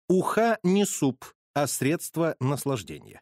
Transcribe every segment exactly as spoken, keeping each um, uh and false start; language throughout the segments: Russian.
Уха не суп, а средство наслаждения.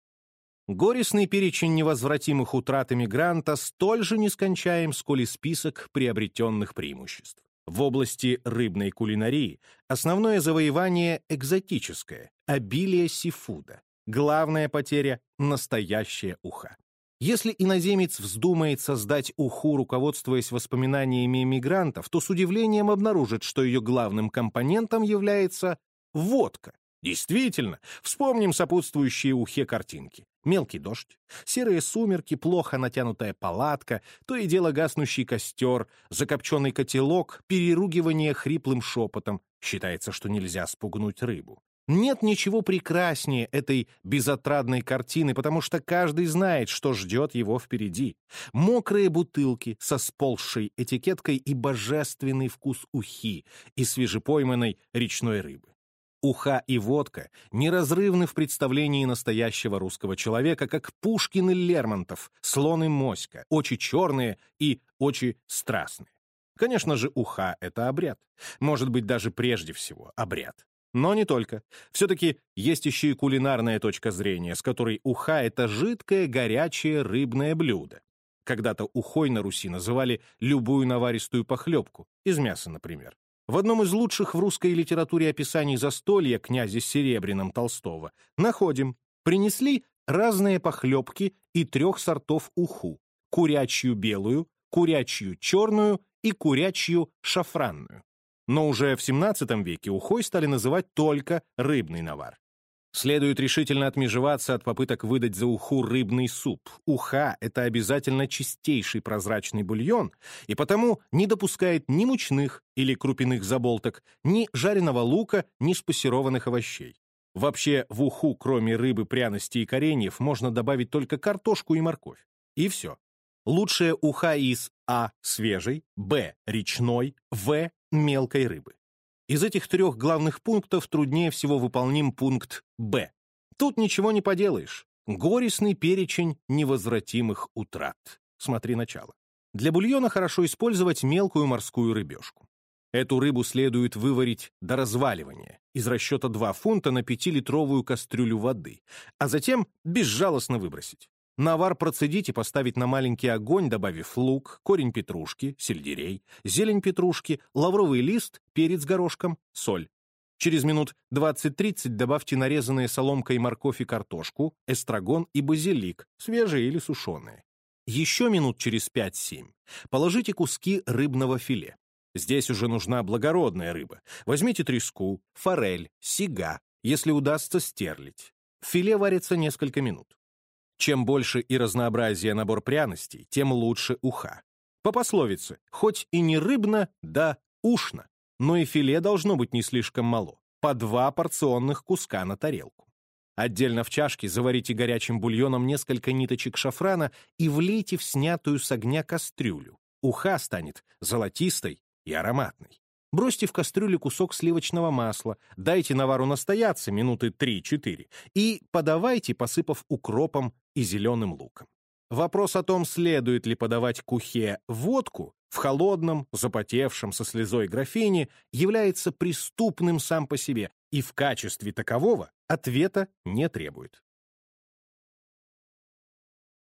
Горестный перечень невозвратимых утрат эмигранта столь же нескончаем, сколь и список приобретенных преимуществ. В области рыбной кулинарии основное завоевание экзотическое, обилие сифуда. Главная потеря — настоящая уха. Если иноземец вздумает создать уху, руководствуясь воспоминаниями эмигрантов, то с удивлением обнаружит, что ее главным компонентом является водка. Действительно, вспомним сопутствующие ухе картинки. Мелкий дождь, серые сумерки, плохо натянутая палатка, то и дело гаснущий костер, закопченный котелок, переругивание хриплым шепотом. Считается, что нельзя спугнуть рыбу. Нет ничего прекраснее этой безотрадной картины, потому что каждый знает, что ждет его впереди. Мокрые бутылки со сползшей этикеткой и божественный вкус ухи и свежепойманной речной рыбы. Уха и водка неразрывны в представлении настоящего русского человека, как Пушкин и Лермонтов, слон и моська, очи черные и очи страстные. Конечно же, уха — это обряд. Может быть, даже прежде всего обряд. Но не только. Все-таки есть еще и кулинарная точка зрения, с которой уха — это жидкое, горячее рыбное блюдо. Когда-то ухой на Руси называли любую наваристую похлебку, из мяса, например. В одном из лучших в русской литературе описаний застолья князе Серебряном Толстого находим: принесли разные похлебки и трех сортов уху: курячью белую, курячью черную и курячью шафранную. Но уже в семнадцатом веке ухой стали называть только рыбный навар. Следует решительно отмежеваться от попыток выдать за уху рыбный суп. Уха — это обязательно чистейший прозрачный бульон, и потому не допускает ни мучных или крупяных заболток, ни жареного лука, ни спассерованных овощей. Вообще, в уху, кроме рыбы, пряностей и кореньев, можно добавить только картошку и морковь. И все. Лучшая уха из а. свежей, б. речной, в. мелкой рыбы. Из этих трех главных пунктов труднее всего выполним пункт Б. Тут ничего не поделаешь. Горестный перечень невозвратимых утрат. Смотри начало. Для бульона хорошо использовать мелкую морскую рыбешку. Эту рыбу следует выварить до разваливания, из расчета два фунта на пятилитровую кастрюлю воды, а затем безжалостно выбросить. Навар процедить и поставить на маленький огонь, добавив лук, корень петрушки, сельдерей, зелень петрушки, лавровый лист, перец горошком, соль. Через минут двадцать-тридцать добавьте нарезанные соломкой морковь и картошку, эстрагон и базилик, свежие или сушеные. Еще минут через пять-семь положите куски рыбного филе. Здесь уже нужна благородная рыба. Возьмите треску, форель, сига, если удастся стерлядь. Филе варится несколько минут. Чем больше и разнообразнее набор пряностей, тем лучше уха. По пословице, хоть и не рыбно, да ушно, но и филе должно быть не слишком мало, по два порционных куска на тарелку. Отдельно в чашке заварите горячим бульоном несколько ниточек шафрана и влейте в снятую с огня кастрюлю. Уха станет золотистой и ароматной. Бросьте в кастрюлю кусок сливочного масла, дайте навару настояться минуты три-четыре и подавайте, посыпав укропом и зеленым луком. Вопрос о том, следует ли подавать к ухе водку, в холодном, запотевшем со слезой графине, является преступным сам по себе и в качестве такового ответа не требует.